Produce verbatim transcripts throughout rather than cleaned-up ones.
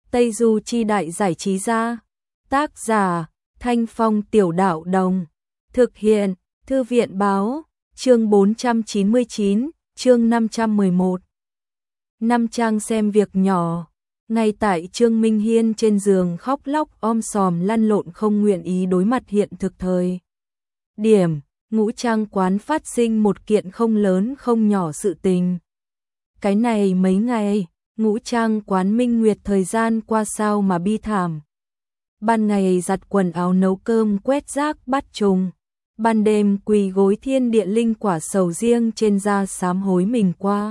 Tây Du Chi Đại Giải Trí Gia. Tác giả Thanh Phong Tiểu Đạo Đồng. Thực hiện Thư viện Báo. Chương bốn trăm chín mươi chín, chương năm trăm mười một. Năm trang xem việc nhỏ. Ngay tại Trương Minh Hiên trên giường khóc lóc om sòm lăn lộn không nguyện ý đối mặt hiện thực thời điểm, Ngũ Trang quán phát sinh một kiện không lớn không nhỏ sự tình. Cái này mấy ngày, Ngũ Trang quán Minh Nguyệt thời gian qua sao mà bi thảm. Ban ngày giặt quần áo nấu cơm quét rác bắt trùng, ban đêm quỳ gối thiên địa linh quả sầu riêng trên da sám hối mình qua.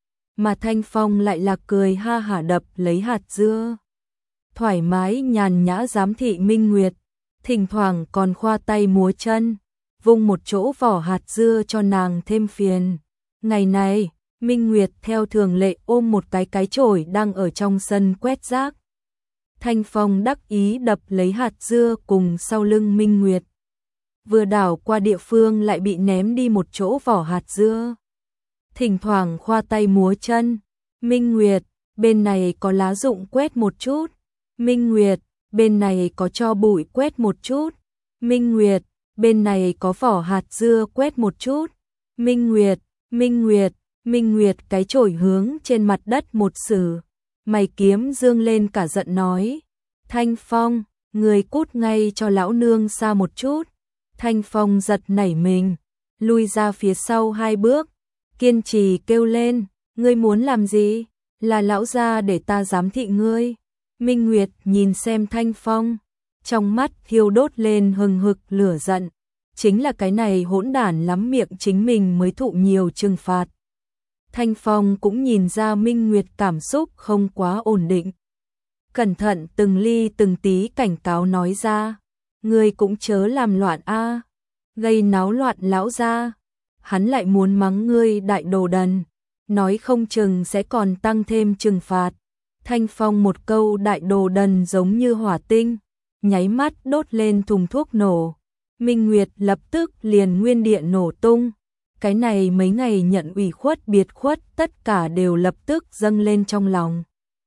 Mà Thanh Phong lại là cười ha hả đập lấy hạt dưa. Thoải mái nhàn nhã giám thị Minh Nguyệt, thỉnh thoảng còn khoa tay múa chân, vung một chỗ vỏ hạt dưa cho nàng thêm phiền. Ngày này, Minh Nguyệt theo thường lệ ôm một cái cái chổi đang ở trong sân quét rác. Thanh Phong đắc ý đập lấy hạt dưa cùng sau lưng Minh Nguyệt. Vừa đảo qua địa phương lại bị ném đi một chỗ vỏ hạt dưa. Thỉnh thoảng khoa tay múa chân. Minh Nguyệt, bên này có lá rụng quét một chút. Minh Nguyệt, bên này có tro bụi quét một chút. Minh Nguyệt, bên này có vỏ hạt dưa quét một chút. Minh Nguyệt, Minh Nguyệt, Minh Nguyệt cái chổi hướng trên mặt đất một sử. Mày kiếm dương lên cả giận nói. Thanh Phong, người cút ngay cho lão nương xa một chút. Thanh Phong giật nảy mình, lui ra phía sau hai bước, kiên trì kêu lên, ngươi muốn làm gì? Là lão gia để ta giám thị ngươi. Minh Nguyệt nhìn xem Thanh Phong, trong mắt thiêu đốt lên hừng hực lửa giận, chính là cái này hỗn đản lắm miệng chính mình mới thụ nhiều trừng phạt. Thanh Phong cũng nhìn ra Minh Nguyệt cảm xúc không quá ổn định. Cẩn thận từng ly từng tí cảnh cáo nói ra, ngươi cũng chớ làm loạn a, gây náo loạn lão gia. Hắn lại muốn mắng ngươi đại đồ đần, nói không chừng sẽ còn tăng thêm trừng phạt. Thanh Phong một câu đại đồ đần giống như hỏa tinh, nháy mắt đốt lên thùng thuốc nổ. Minh Nguyệt lập tức liền nguyên địa nổ tung. Cái này mấy ngày nhận ủy khuất biệt khuất tất cả đều lập tức dâng lên trong lòng.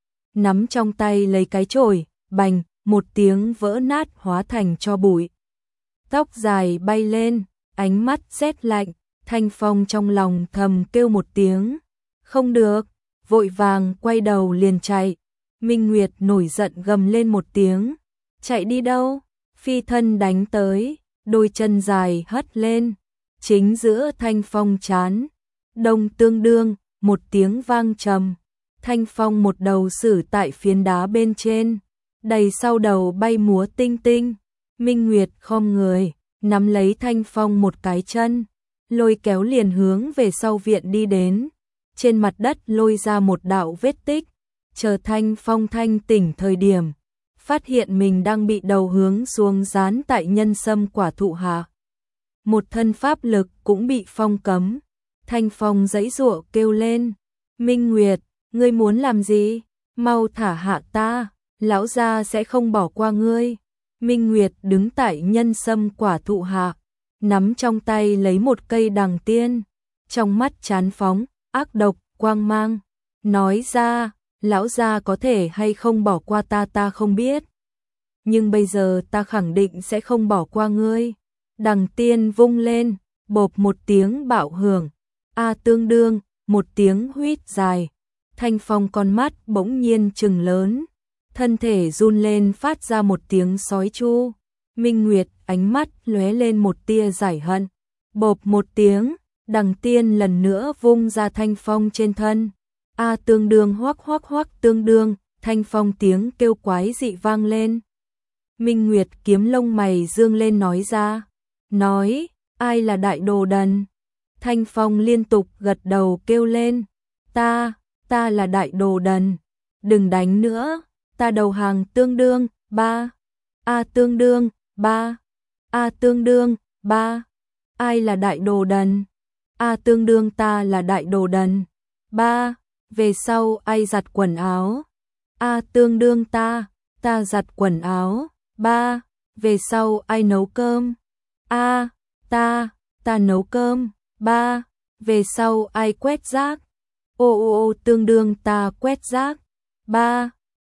Nắm trong tay lấy cái chổi, bành, một tiếng vỡ nát hóa thành tro bụi. Tóc dài bay lên, ánh mắt rét lạnh, Thanh Phong trong lòng thầm kêu một tiếng. Không được, vội vàng quay đầu liền chạy. Minh Nguyệt nổi giận gầm lên một tiếng. Chạy đi đâu? Phi thân đánh tới, đôi chân dài hất lên. Chính giữa Thanh Phong chán, đông tương đương, một tiếng vang trầm. Thanh Phong một đầu xử tại phiến đá bên trên, đầy sau đầu bay múa tinh tinh. Minh Nguyệt khom người, nắm lấy Thanh Phong một cái chân, lôi kéo liền hướng về sau viện đi đến. Trên mặt đất lôi ra một đạo vết tích, chờ Thanh Phong thanh tỉnh thời điểm, phát hiện mình đang bị đầu hướng xuống dán tại nhân sâm quả thụ hạ. Một thân pháp lực cũng bị phong cấm. Thanh Phong giãy giụa kêu lên, Minh Nguyệt, ngươi muốn làm gì? Mau thả hạ ta, lão gia sẽ không bỏ qua ngươi. Minh Nguyệt đứng tại nhân sâm quả thụ hạ, nắm trong tay lấy một cây đằng tiên, trong mắt chán phóng, ác độc, quang mang, nói ra, lão gia có thể hay không bỏ qua ta ta không biết. Nhưng bây giờ ta khẳng định sẽ không bỏ qua ngươi. Đằng tiên vung lên, bộp một tiếng bạo hưởng, a tương đương, một tiếng huýt dài. Thanh Phong con mắt bỗng nhiên trừng lớn, thân thể run lên phát ra một tiếng sói chu. Minh Nguyệt ánh mắt lóe lên một tia giải hận, bộp một tiếng, đằng tiên lần nữa vung ra Thanh Phong trên thân. A tương đương hoắc hoắc hoắc tương đương, Thanh Phong tiếng kêu quái dị vang lên. Minh Nguyệt kiếm lông mày dương lên nói ra, nói, ai là đại đồ đần? Thanh Phong liên tục gật đầu kêu lên, ta, ta là đại đồ đần, đừng đánh nữa, ta đầu hàng tương đương, ba, a tương đương, ba, a tương đương, ba, ai là đại đồ đần? A tương đương ta là đại đồ đần, ba, về sau ai giặt quần áo? A tương đương ta, ta giặt quần áo, ba, về sau ai nấu cơm? A, ta, ta nấu cơm, ba, về sau ai quét rác? Ô ô ô tương đương ta quét rác, ba,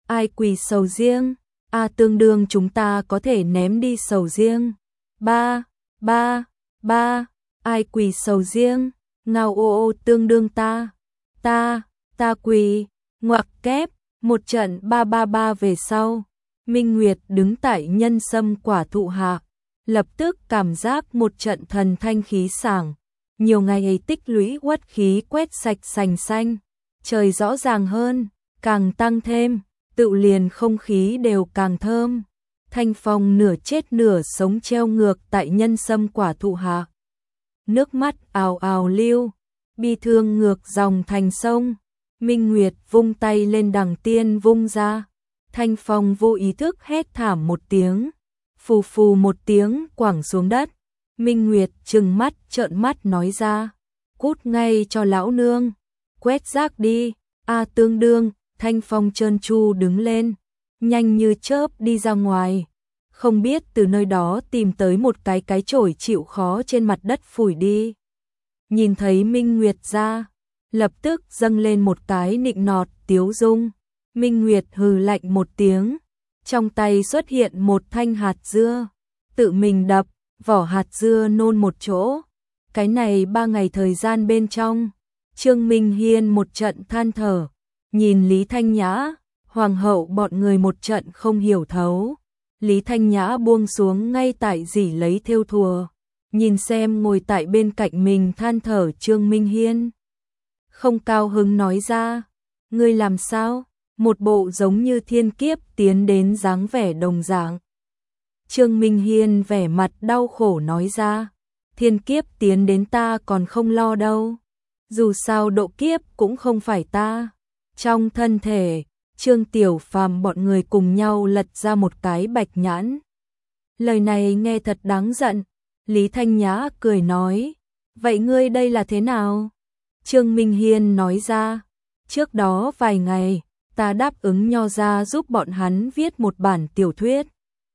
ai quỳ sầu riêng, a tương đương chúng ta có thể ném đi sầu riêng. Ba, ba, ba, ai quỳ sầu riêng, ngao ô ô tương đương ta, ta, ta quỳ, ngoặc kép, một trận ba ba ba về sau. Minh Nguyệt đứng tại nhân sâm quả thụ hạ, lập tức cảm giác một trận thần thanh khí sảng. Nhiều ngày ấy tích lũy uất khí quét sạch sành xanh, trời rõ ràng hơn, càng tăng thêm, tự liền không khí đều càng thơm. Thanh Phong nửa chết nửa sống treo ngược tại nhân sâm quả thụ hạ. Nước mắt ào ào lưu, bi thương ngược dòng thành sông. Minh Nguyệt vung tay lên đằng tiên vung ra. Thanh Phong vô ý thức hét thảm một tiếng, phù phù một tiếng quẳng xuống đất. Minh Nguyệt trừng mắt trợn mắt nói ra, cút ngay cho lão nương, quét rác đi. A tương đương, Thanh Phong trơn tru đứng lên, nhanh như chớp đi ra ngoài, không biết từ nơi đó tìm tới một cái cái chổi chịu khó trên mặt đất phủi đi. Nhìn thấy Minh Nguyệt ra, lập tức dâng lên một cái nịnh nọt tiếu dung. Minh Nguyệt hừ lạnh một tiếng, trong tay xuất hiện một thanh hạt dưa, tự mình đập, vỏ hạt dưa nôn một chỗ. Cái này ba ngày thời gian bên trong, Trương Minh Hiên một trận than thở, nhìn Lý Thanh Nhã, hoàng hậu bọn người một trận không hiểu thấu. Lý Thanh Nhã buông xuống ngay tại dỉ lấy thêu thùa, nhìn xem ngồi tại bên cạnh mình than thở Trương Minh Hiên. Không cao hứng nói ra, ngươi làm sao? Một bộ giống như thiên kiếp tiến đến dáng vẻ đồng dạng. Trương Minh Hiên vẻ mặt đau khổ nói ra, thiên kiếp tiến đến ta còn không lo đâu. Dù sao độ kiếp cũng không phải ta. Trong thân thể, Trương Tiểu Phàm bọn người cùng nhau lật ra một cái bạch nhãn. Lời này nghe thật đáng giận. Lý Thanh Nhã cười nói, vậy ngươi đây là thế nào? Trương Minh Hiên nói ra, trước đó vài ngày, ta đáp ứng Nho gia giúp bọn hắn viết một bản tiểu thuyết.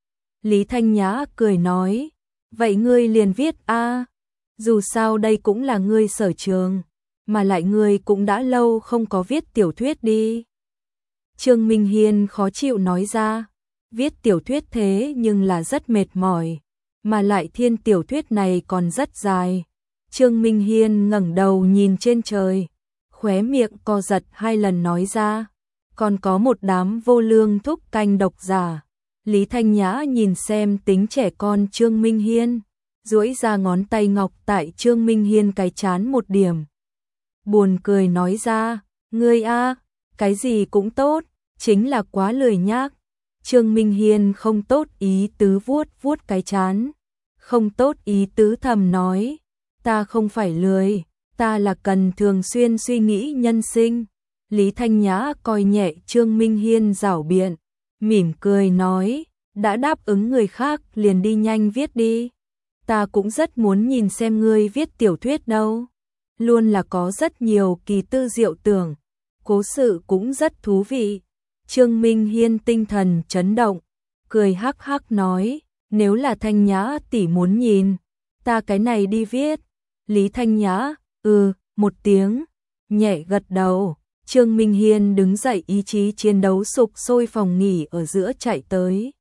Lý Thanh Nhã cười nói, vậy ngươi liền viết a, dù sao đây cũng là ngươi sở trường, mà lại ngươi cũng đã lâu không có viết tiểu thuyết đi. Trương Minh Hiên khó chịu nói ra, viết tiểu thuyết thế nhưng là rất mệt mỏi, mà lại thiên tiểu thuyết này còn rất dài. Trương Minh Hiên ngẩng đầu nhìn trên trời, khóe miệng co giật hai lần nói ra, còn có một đám vô lương thúc canh độc giả. Lý Thanh Nhã nhìn xem tính trẻ con Trương Minh Hiên, duỗi ra ngón tay ngọc tại Trương Minh Hiên cái chán một điểm. Buồn cười nói ra, ngươi a, cái gì cũng tốt, chính là quá lười nhác. Trương Minh Hiên không tốt ý tứ vuốt vuốt cái chán, không tốt ý tứ thầm nói, ta không phải lười, ta là cần thường xuyên suy nghĩ nhân sinh. Lý Thanh Nhã coi nhẹ Trương Minh Hiên giảo biện, mỉm cười nói, đã đáp ứng người khác liền đi nhanh viết đi. Ta cũng rất muốn nhìn xem ngươi viết tiểu thuyết đâu. Luôn là có rất nhiều kỳ tư diệu tưởng, cố sự cũng rất thú vị. Trương Minh Hiên tinh thần chấn động, cười hắc hắc nói, nếu là Thanh Nhã tỷ muốn nhìn, ta cái này đi viết. Lý Thanh Nhã, ừ, một tiếng, nhẹ gật đầu. Trương Minh Hiên đứng dậy ý chí chiến đấu sục sôi phòng nghỉ ở giữa chạy tới.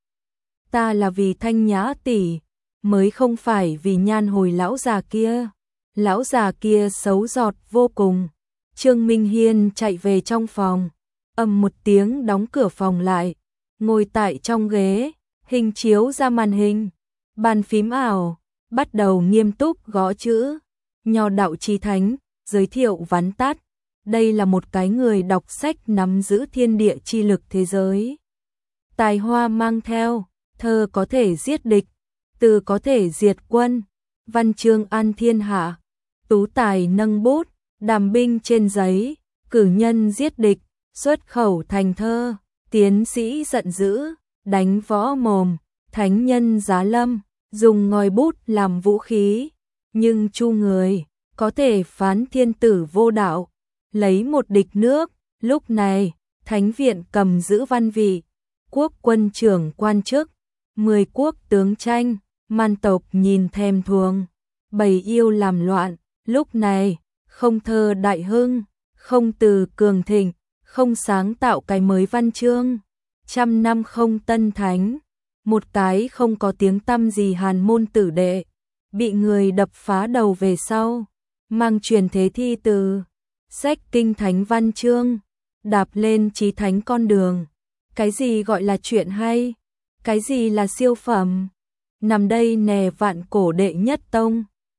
Ta là vì Thanh Nhã tỷ, mới không phải vì nhan hồi lão già kia. Lão già kia xấu giọt vô cùng. Trương Minh Hiên chạy về trong phòng, ầm một tiếng đóng cửa phòng lại, ngồi tại trong ghế, hình chiếu ra màn hình, bàn phím ảo, bắt đầu nghiêm túc gõ chữ. Nho đạo chí thánh, giới thiệu vắn tắt. Đây là một cái người đọc sách nắm giữ thiên địa chi lực thế giới. Tài hoa mang theo, thơ có thể giết địch, từ có thể diệt quân, văn chương an thiên hạ, tú tài nâng bút, đàm binh trên giấy, cử nhân giết địch, xuất khẩu thành thơ, tiến sĩ giận dữ, đánh võ mồm, thánh nhân giá lâm, dùng ngòi bút làm vũ khí, nhưng chu người, có thể phán thiên tử vô đạo, lấy một địch nước. Lúc này, thánh viện cầm giữ văn vị, quốc quân trưởng quan chức, mười quốc tướng tranh, man tộc nhìn thèm thuồng, bầy yêu làm loạn. Lúc này, không thơ đại hưng, không từ cường thịnh, không sáng tạo cái mới văn chương, trăm năm không tân thánh, một cái không có tiếng tăm gì hàn môn tử đệ, bị người đập phá đầu về sau, mang truyền thế thi từ, sách kinh thánh văn chương, đạp lên chí thánh con đường. Cái gì gọi là chuyện hay? Cái gì là siêu phẩm? Nằm đây nè vạn cổ đệ nhất tông.